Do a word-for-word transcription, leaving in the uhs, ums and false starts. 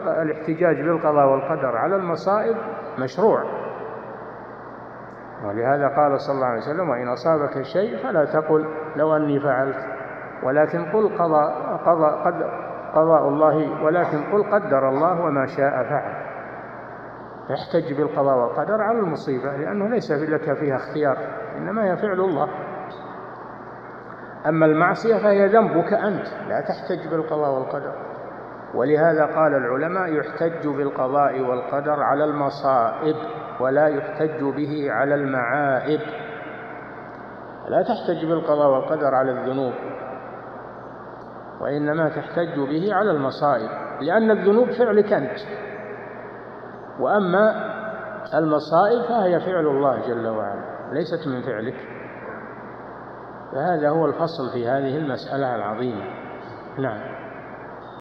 الاحتجاج بالقضاء والقدر على المصائب مشروع، ولهذا قال صلى الله عليه وسلم: وإن أصابك شيء فلا تقل لو أني فعلت، ولكن قل قضاء, قضاء, قضاء الله، ولكن قل قدر الله وما شاء فعل. فاحتج بالقضاء والقدر على المصيبة، لأنه ليس لك فيها اختيار، إنما هي فعل الله. أما المعصية فهي ذنبك أنت، لا تحتج بالقضاء والقدر. ولهذا قال العلماء: يحتج بالقضاء والقدر على المصائب، ولا يحتج به على المعائب. لا تحتج بالقضاء والقدر على الذنوب، وإنما تحتج به على المصائب، لأن الذنوب فعلك أنت، وأما المصائب فهي فعل الله جل وعلا، ليست من فعلك. فهذا هو الفصل في هذه المسألة العظيمة. نعم.